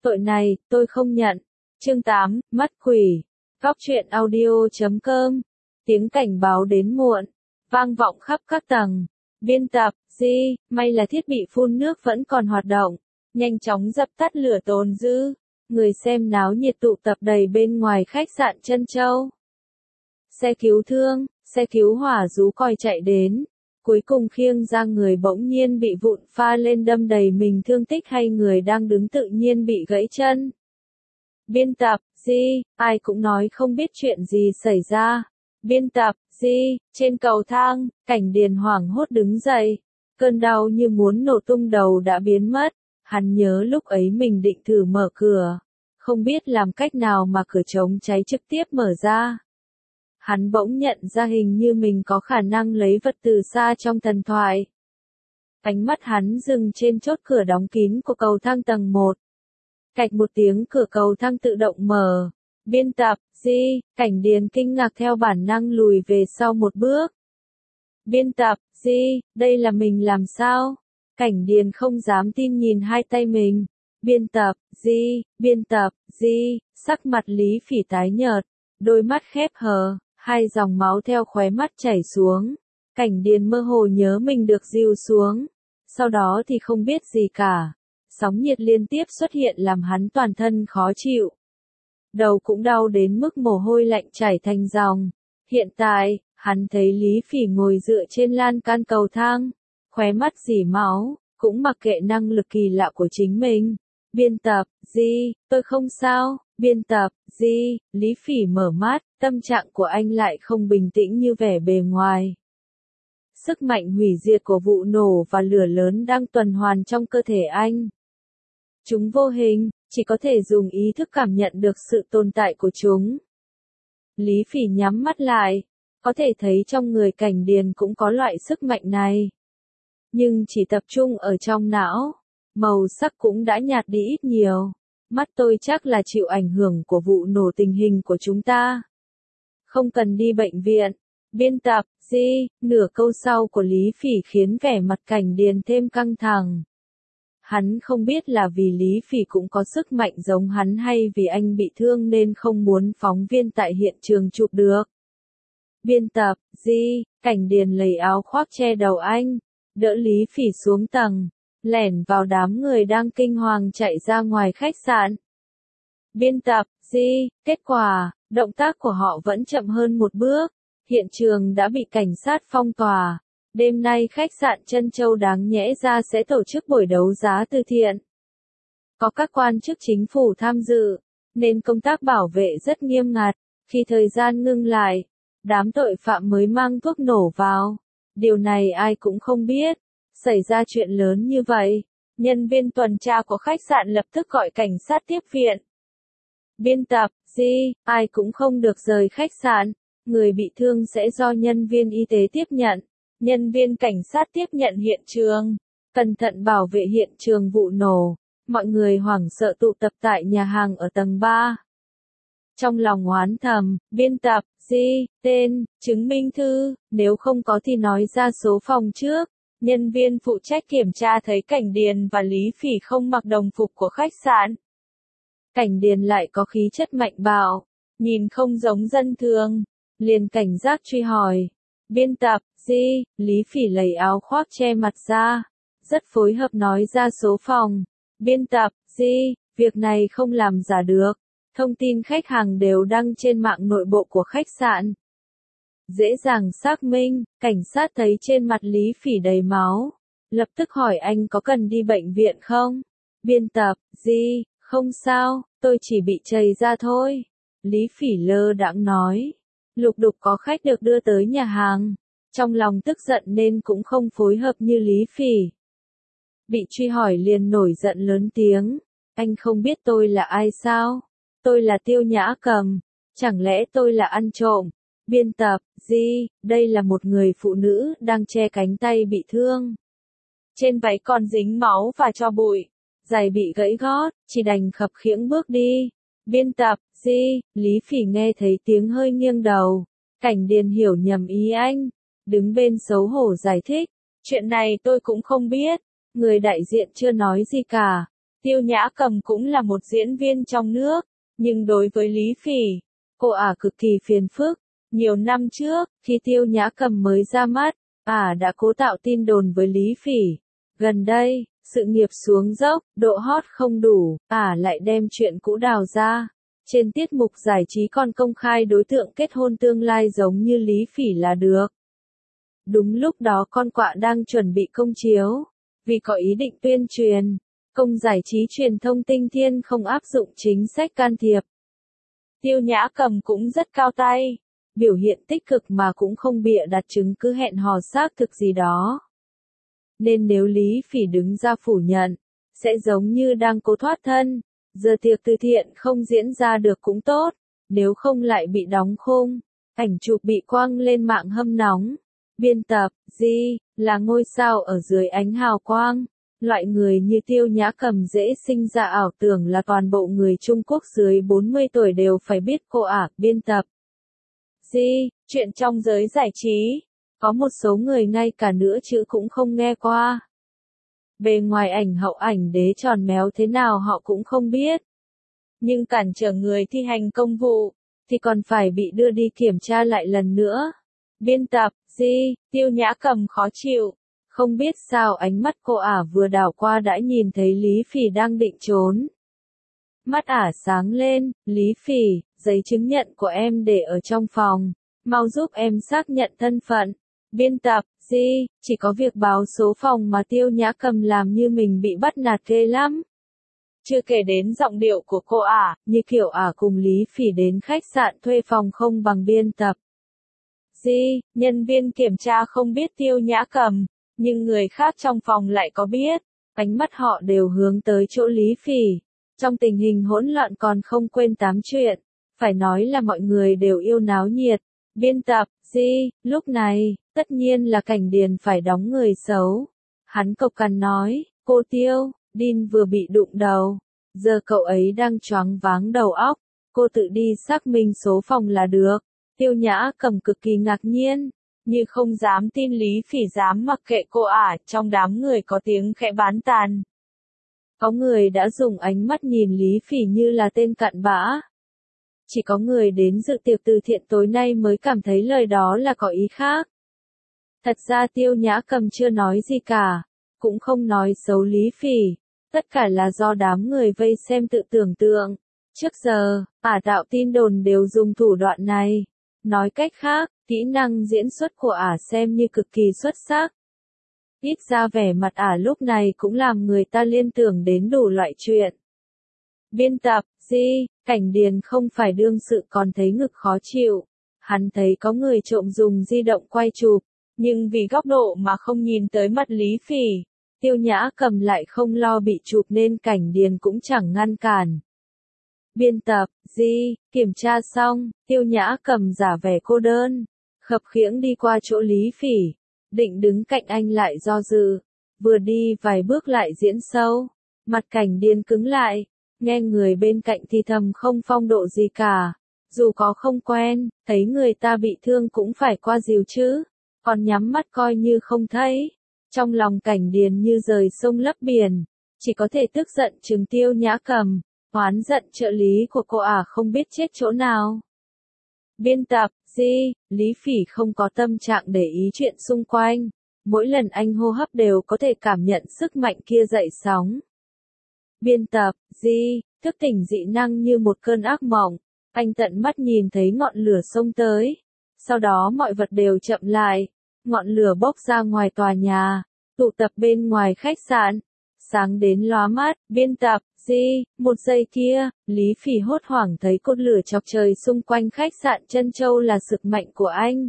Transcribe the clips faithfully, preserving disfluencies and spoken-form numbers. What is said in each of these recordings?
Tội này, tôi không nhận. Chương tám, Mắt quỷ. Góc truyện audio chấm com. Tiếng cảnh báo đến muộn. Vang vọng khắp các tầng. Biên tập, Di, may là thiết bị phun nước vẫn còn hoạt động. Nhanh chóng dập tắt lửa tồn dư. Người xem náo nhiệt tụ tập đầy bên ngoài khách sạn Trân Châu. Xe cứu thương, xe cứu hỏa rú còi chạy đến. Cuối cùng khiêng ra người bỗng nhiên bị vụn pha lên đâm đầy mình thương tích hay người đang đứng tự nhiên bị gãy chân. Biên tập, Di, ai cũng nói không biết chuyện gì xảy ra. Biên tập, Di, trên cầu thang, Cảnh Điền hoảng hốt đứng dậy. Cơn đau như muốn nổ tung đầu đã biến mất. Hắn nhớ lúc ấy mình định thử mở cửa. Không biết làm cách nào mà cửa chống cháy trực tiếp mở ra. Hắn bỗng nhận ra hình như mình có khả năng lấy vật từ xa trong thần thoại. Ánh mắt hắn dừng trên chốt cửa đóng kín của cầu thang tầng một. Cạch một tiếng cửa cầu thang tự động mở. Biên tập, Di, Cảnh Điền kinh ngạc theo bản năng lùi về sau một bước. Biên tập, Di, đây là mình làm sao? Cảnh Điền không dám tin nhìn hai tay mình. Biên tập, Di, biên tập, Di, sắc mặt Lý Phỉ tái nhợt, đôi mắt khép hờ, hai dòng máu theo khóe mắt chảy xuống. Cảnh Điền mơ hồ nhớ mình được dìu xuống. Sau đó thì không biết gì cả. Sóng nhiệt liên tiếp xuất hiện làm hắn toàn thân khó chịu. Đầu cũng đau đến mức mồ hôi lạnh chảy thành dòng. Hiện tại, hắn thấy Lý Phỉ ngồi dựa trên lan can cầu thang, khóe mắt rỉ máu, cũng mặc kệ năng lực kỳ lạ của chính mình. Biên tập, Di, tôi không sao. Biên tập, Di, Lý Phỉ mở mắt, tâm trạng của anh lại không bình tĩnh như vẻ bề ngoài. Sức mạnh hủy diệt của vụ nổ và lửa lớn đang tuần hoàn trong cơ thể anh. Chúng vô hình, chỉ có thể dùng ý thức cảm nhận được sự tồn tại của chúng. Lý Phỉ nhắm mắt lại, có thể thấy trong người Cảnh Điền cũng có loại sức mạnh này. Nhưng chỉ tập trung ở trong não, màu sắc cũng đã nhạt đi ít nhiều. Mắt tôi chắc là chịu ảnh hưởng của vụ nổ tình hình của chúng ta. Không cần đi bệnh viện. Biên tập, Di, nửa câu sau của Lý Phỉ khiến vẻ mặt Cảnh Điền thêm căng thẳng. Hắn không biết là vì Lý Phỉ cũng có sức mạnh giống hắn hay vì anh bị thương nên không muốn phóng viên tại hiện trường chụp được. Biên tập, Di, Cảnh Điền lấy áo khoác che đầu anh, đỡ Lý Phỉ xuống tầng, lẻn vào đám người đang kinh hoàng chạy ra ngoài khách sạn. Biên tập, Di, kết quả, động tác của họ vẫn chậm hơn một bước. Hiện trường đã bị cảnh sát phong tỏa. Đêm nay khách sạn Trân Châu đáng nhẽ ra sẽ tổ chức buổi đấu giá từ thiện. Có các quan chức chính phủ tham dự, nên công tác bảo vệ rất nghiêm ngặt. Khi thời gian ngưng lại, đám tội phạm mới mang thuốc nổ vào. Điều này ai cũng không biết. Xảy ra chuyện lớn như vậy, nhân viên tuần tra của khách sạn lập tức gọi cảnh sát tiếp viện. Biên tập, Di, ai cũng không được rời khách sạn. Người bị thương sẽ do nhân viên y tế tiếp nhận. Nhân viên cảnh sát tiếp nhận hiện trường. Cẩn thận bảo vệ hiện trường vụ nổ. Mọi người hoảng sợ tụ tập tại nhà hàng ở tầng ba. Trong lòng oán thầm, biên tập, Di, tên, chứng minh thư, nếu không có thì nói ra số phòng trước. Nhân viên phụ trách kiểm tra thấy Cảnh Điền và Lý Phỉ không mặc đồng phục của khách sạn. Cảnh Điền lại có khí chất mạnh bạo, nhìn không giống dân thường, liền cảnh giác truy hỏi. Biên tập, Di, Lý Phỉ lấy áo khoác che mặt ra, rất phối hợp nói ra số phòng. Biên tập, Di, việc này không làm giả được, thông tin khách hàng đều đăng trên mạng nội bộ của khách sạn. Dễ dàng xác minh, cảnh sát thấy trên mặt Lý Phỉ đầy máu, lập tức hỏi anh có cần đi bệnh viện không? Biên tập, Di, không sao, tôi chỉ bị chày ra thôi. Lý Phỉ lơ đãng nói. Lục đục có khách được đưa tới nhà hàng, trong lòng tức giận nên cũng không phối hợp như Lý Phỉ. Bị truy hỏi liền nổi giận lớn tiếng, anh không biết tôi là ai sao? Tôi là Tiêu Nhã Cầm, chẳng lẽ tôi là ăn trộm? Biên tập, Di, đây là một người phụ nữ đang che cánh tay bị thương. Trên váy còn dính máu và tro bụi, giày bị gãy gót, chỉ đành khập khiễng bước đi. Biên tập, Di, Lý Phỉ nghe thấy tiếng hơi nghiêng đầu. Cảnh Điền hiểu nhầm ý anh, đứng bên xấu hổ giải thích. Chuyện này tôi cũng không biết, người đại diện chưa nói gì cả. Tiêu Nhã Cầm cũng là một diễn viên trong nước, nhưng đối với Lý Phỉ, cô ả cực kỳ phiền phức. Nhiều năm trước, khi Tiêu Nhã Cầm mới ra mắt, ả đã cố tạo tin đồn với Lý Phỉ. Gần đây, sự nghiệp xuống dốc, độ hot không đủ, ả lại đem chuyện cũ đào ra. Trên tiết mục giải trí còn công khai đối tượng kết hôn tương lai giống như Lý Phỉ là được. Đúng lúc đó con quạ đang chuẩn bị công chiếu. Vì có ý định tuyên truyền, Công Giải trí truyền thông Tinh Thiên không áp dụng chính sách can thiệp. Tiêu Nhã Cầm cũng rất cao tay, biểu hiện tích cực mà cũng không bịa đặt chứng cứ hẹn hò xác thực gì đó. Nên nếu Lý Phỉ đứng ra phủ nhận, sẽ giống như đang cố thoát thân, giờ tiệc từ thiện không diễn ra được cũng tốt, nếu không lại bị đóng khung. Ảnh chụp bị quăng lên mạng hâm nóng. Biên tập, Di, là ngôi sao ở dưới ánh hào quang. Loại người như Tiêu Nhã Cầm dễ sinh ra ảo tưởng là toàn bộ người Trung Quốc dưới bốn mươi tuổi đều phải biết cô ả. Biên tập, Di, chuyện trong giới giải trí, có một số người ngay cả nửa chữ cũng không nghe qua. Bề ngoài ảnh hậu ảnh đế tròn méo thế nào họ cũng không biết. Nhưng cản trở người thi hành công vụ, thì còn phải bị đưa đi kiểm tra lại lần nữa. Biên tập, Di, Tiêu Nhã Cầm khó chịu. Không biết sao ánh mắt cô ả vừa đảo qua đã nhìn thấy Lý Phỉ đang định trốn. Mắt ả sáng lên, Lý Phỉ, giấy chứng nhận của em để ở trong phòng. Mau giúp em xác nhận thân phận. Biên tập, Di, chỉ có việc báo số phòng mà Tiêu Nhã Cầm làm như mình bị bắt nạt ghê lắm. Chưa kể đến giọng điệu của cô ả, như kiểu ả cùng Lý Phỉ đến khách sạn thuê phòng không bằng. Biên tập, Di, nhân viên kiểm tra không biết Tiêu Nhã Cầm, nhưng người khác trong phòng lại có biết. Ánh mắt họ đều hướng tới chỗ Lý Phỉ. Trong tình hình hỗn loạn còn không quên tám chuyện. Phải nói là mọi người đều yêu náo nhiệt. Biên tập, Di, lúc này, tất nhiên là Cảnh Điền phải đóng người xấu. Hắn cộc cằn nói, cô Tiêu, Đin vừa bị đụng đầu. Giờ cậu ấy đang choáng váng đầu óc. Cô tự đi xác minh số phòng là được. Tiêu Nhã Cầm cực kỳ ngạc nhiên, như không dám tin Lý Phỉ dám mặc kệ cô ả. Trong đám người có tiếng khẽ bán tàn. Có người đã dùng ánh mắt nhìn Lý Phỉ như là tên cặn bã. Chỉ có người đến dự tiệc từ thiện tối nay mới cảm thấy lời đó là có ý khác. Thật ra Tiêu Nhã Cầm chưa nói gì cả, cũng không nói xấu Lý Phỉ. Tất cả là do đám người vây xem tự tưởng tượng. Trước giờ, ả tạo tin đồn đều dùng thủ đoạn này. Nói cách khác, kỹ năng diễn xuất của ả xem như cực kỳ xuất sắc. Ít ra vẻ mặt ả lúc này cũng làm người ta liên tưởng đến đủ loại chuyện. Biên tập, Di, Cảnh Điền không phải đương sự còn thấy ngực khó chịu. Hắn thấy có người trộm dùng di động quay chụp, nhưng vì góc độ mà không nhìn tới mặt Lý Phỉ, Tiêu Nhã Cầm lại không lo bị chụp nên Cảnh Điền cũng chẳng ngăn cản. Biên tập, Di, kiểm tra xong, Tiêu Nhã Cầm giả vẻ cô đơn, khập khiễng đi qua chỗ Lý Phỉ, định đứng cạnh anh lại do dự, vừa đi vài bước lại diễn sâu, mặt Cảnh Điền cứng lại, nghe người bên cạnh thì thầm không phong độ gì cả, dù có không quen, thấy người ta bị thương cũng phải qua dìu chứ, còn nhắm mắt coi như không thấy. Trong lòng Cảnh Điền như rời sông lấp biển, chỉ có thể tức giận trừng Tiêu Nhã Cầm. Oán giận trợ lý của cô ả không biết chết chỗ nào. Biên tập, Di, Lý Phỉ không có tâm trạng để ý chuyện xung quanh. Mỗi lần anh hô hấp đều có thể cảm nhận sức mạnh kia dậy sóng. Biên tập, Di, thức tỉnh dị năng như một cơn ác mộng. Anh tận mắt nhìn thấy ngọn lửa xông tới. Sau đó mọi vật đều chậm lại. Ngọn lửa bốc ra ngoài tòa nhà. Tụ tập bên ngoài khách sạn. Sáng đến lóa mắt. Biên tập, Di, một giây kia, Lý Phỉ hốt hoảng thấy cột lửa chọc trời xung quanh khách sạn Trân Châu là sức mạnh của anh.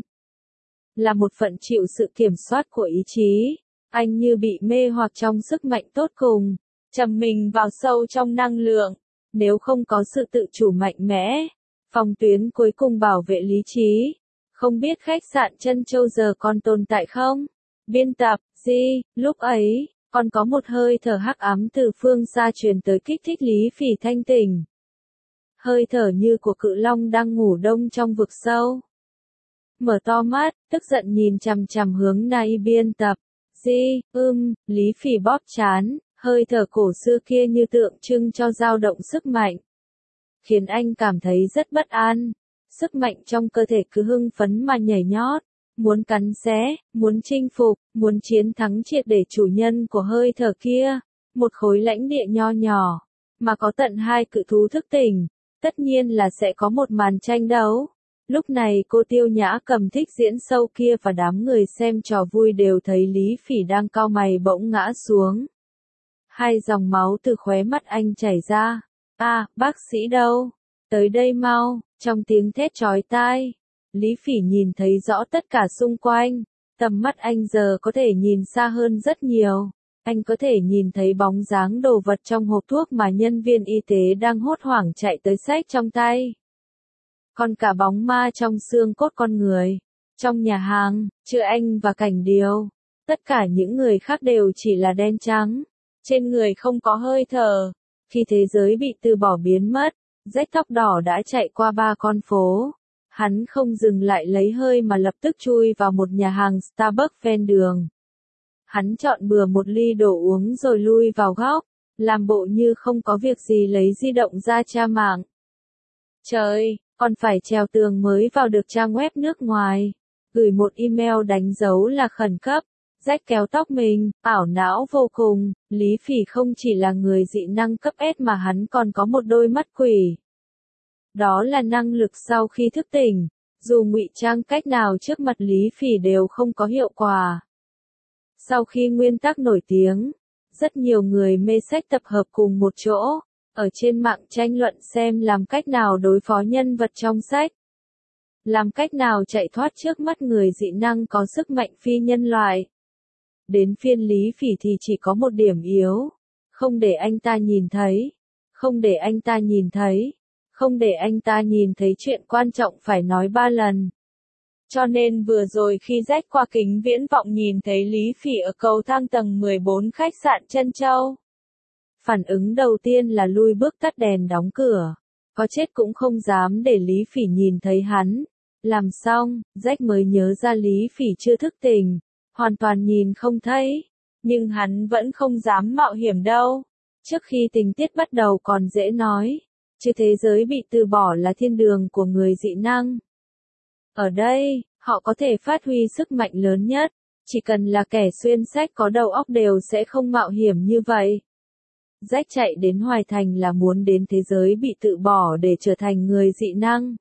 Là một phận chịu sự kiểm soát của ý chí. Anh như bị mê hoặc trong sức mạnh tốt cùng. Trầm mình vào sâu trong năng lượng. Nếu không có sự tự chủ mạnh mẽ, phòng tuyến cuối cùng bảo vệ lý trí. Không biết khách sạn Trân Châu giờ còn tồn tại không? Biên tập, Di, lúc ấy, còn có một hơi thở hắc ám từ phương xa truyền tới kích thích Lý Phỉ thanh tỉnh. Hơi thở như của cự long đang ngủ đông trong vực sâu. Mở to mắt, tức giận nhìn chằm chằm hướng này. Biên tập, Di, ưm, Lý Phỉ bóp trán, Hơi thở cổ xưa kia như tượng trưng cho dao động sức mạnh, khiến anh cảm thấy rất bất an. Sức mạnh trong cơ thể cứ hưng phấn mà nhảy nhót, muốn cắn xé, muốn chinh phục, muốn chiến thắng triệt để chủ nhân của hơi thở kia. Một khối lãnh địa nho nhỏ, mà có tận hai cự thú thức tỉnh, tất nhiên là sẽ có một màn tranh đấu. Lúc này cô Tiêu Nhã cầm thích diễn sâu kia và đám người xem trò vui đều thấy Lý Phỉ đang cau mày bỗng ngã xuống. Hai dòng máu từ khóe mắt anh chảy ra. À, bác sĩ đâu? Tới đây mau, trong tiếng thét chói tai. Lý Phỉ nhìn thấy rõ tất cả xung quanh. Tầm mắt anh giờ có thể nhìn xa hơn rất nhiều. Anh có thể nhìn thấy bóng dáng đồ vật trong hộp thuốc mà nhân viên y tế đang hốt hoảng chạy tới xách trong tay. Còn cả bóng ma trong xương cốt con người. Trong nhà hàng, trừ anh và Cảnh Điêu, tất cả những người khác đều chỉ là đen trắng. Trên người không có hơi thở. Khi thế giới bị từ bỏ biến mất, Jack tóc đỏ đã chạy qua ba con phố. Hắn không dừng lại lấy hơi mà lập tức chui vào một nhà hàng Starbucks ven đường. Hắn chọn bừa một ly đồ uống rồi lui vào góc, làm bộ như không có việc gì lấy di động ra tra mạng. Trời, còn phải trèo tường mới vào được trang web nước ngoài. Gửi một email đánh dấu là khẩn cấp. Jack kéo tóc mình, ảo não vô cùng. Lý Phỉ không chỉ là người dị năng cấp S mà hắn còn có một đôi mắt quỷ. Đó là năng lực sau khi thức tỉnh. Dù ngụy trang cách nào trước mặt Lý Phỉ đều không có hiệu quả. Sau khi nguyên tắc nổi tiếng, rất nhiều người mê sách tập hợp cùng một chỗ, ở trên mạng tranh luận xem làm cách nào đối phó nhân vật trong sách. Làm cách nào chạy thoát trước mắt người dị năng có sức mạnh phi nhân loại. Đến phiên Lý Phỉ thì chỉ có một điểm yếu. Không để anh ta nhìn thấy. Không để anh ta nhìn thấy. Không để anh ta nhìn thấy chuyện quan trọng phải nói ba lần. Cho nên vừa rồi khi Jack qua kính viễn vọng nhìn thấy Lý Phỉ ở cầu thang tầng mười bốn khách sạn Trân Châu. Phản ứng đầu tiên là lui bước tắt đèn đóng cửa. Có chết cũng không dám để Lý Phỉ nhìn thấy hắn. Làm xong, Jack mới nhớ ra Lý Phỉ chưa thức tỉnh. Hoàn toàn nhìn không thấy. Nhưng hắn vẫn không dám mạo hiểm đâu. Trước khi tình tiết bắt đầu còn dễ nói. Chứ thế giới bị từ bỏ là thiên đường của người dị năng. Ở đây, họ có thể phát huy sức mạnh lớn nhất. Chỉ cần là kẻ xuyên sách có đầu óc đều sẽ không mạo hiểm như vậy. Jack chạy đến Hoài Thành là muốn đến thế giới bị tự bỏ để trở thành người dị năng.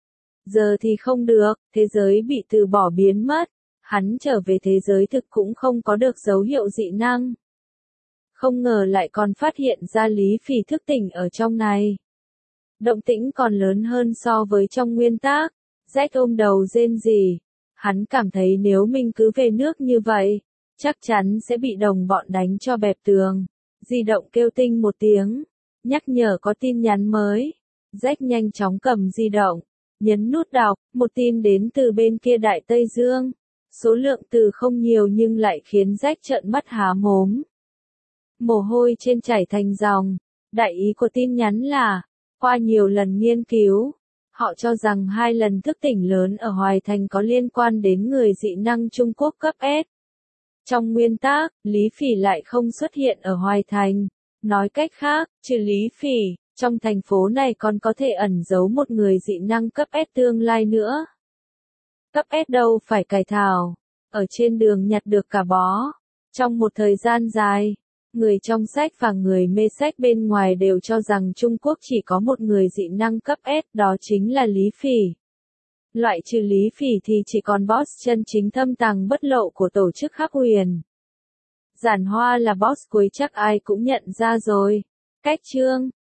Giờ thì không được, thế giới bị từ bỏ biến mất. Hắn trở về thế giới thực cũng không có được dấu hiệu dị năng. Không ngờ lại còn phát hiện ra Lý Phỉ thức tỉnh ở trong này. Động tĩnh còn lớn hơn so với trong nguyên tác. Jack ôm đầu rên rỉ. Hắn cảm thấy nếu mình cứ về nước như vậy, chắc chắn sẽ bị đồng bọn đánh cho bẹp tường. Di động kêu tinh một tiếng, nhắc nhở có tin nhắn mới. Jack nhanh chóng cầm di động, nhấn nút đọc, một tin đến từ bên kia Đại Tây Dương. Số lượng từ không nhiều nhưng lại khiến Jack trợn mắt há mồm. Mồ hôi trên chảy thành dòng. Đại ý của tin nhắn là, qua nhiều lần nghiên cứu, họ cho rằng hai lần thức tỉnh lớn ở Hoài Thành có liên quan đến người dị năng Trung Quốc cấp S. Trong nguyên tác, Lý Phỉ lại không xuất hiện ở Hoài Thành. Nói cách khác, trừ Lý Phỉ, trong thành phố này còn có thể ẩn giấu một người dị năng cấp S tương lai nữa. Cấp S đâu phải cải thảo, ở trên đường nhặt được cả bó. Trong một thời gian dài, người trong sách và người mê sách bên ngoài đều cho rằng Trung Quốc chỉ có một người dị năng cấp S, đó chính là Lý Phỉ. Loại trừ Lý Phỉ thì chỉ còn boss chân chính thâm tàng bất lộ của tổ chức Hắc Huyền. Giản Hoa là boss cuối chắc ai cũng nhận ra rồi. Cách chương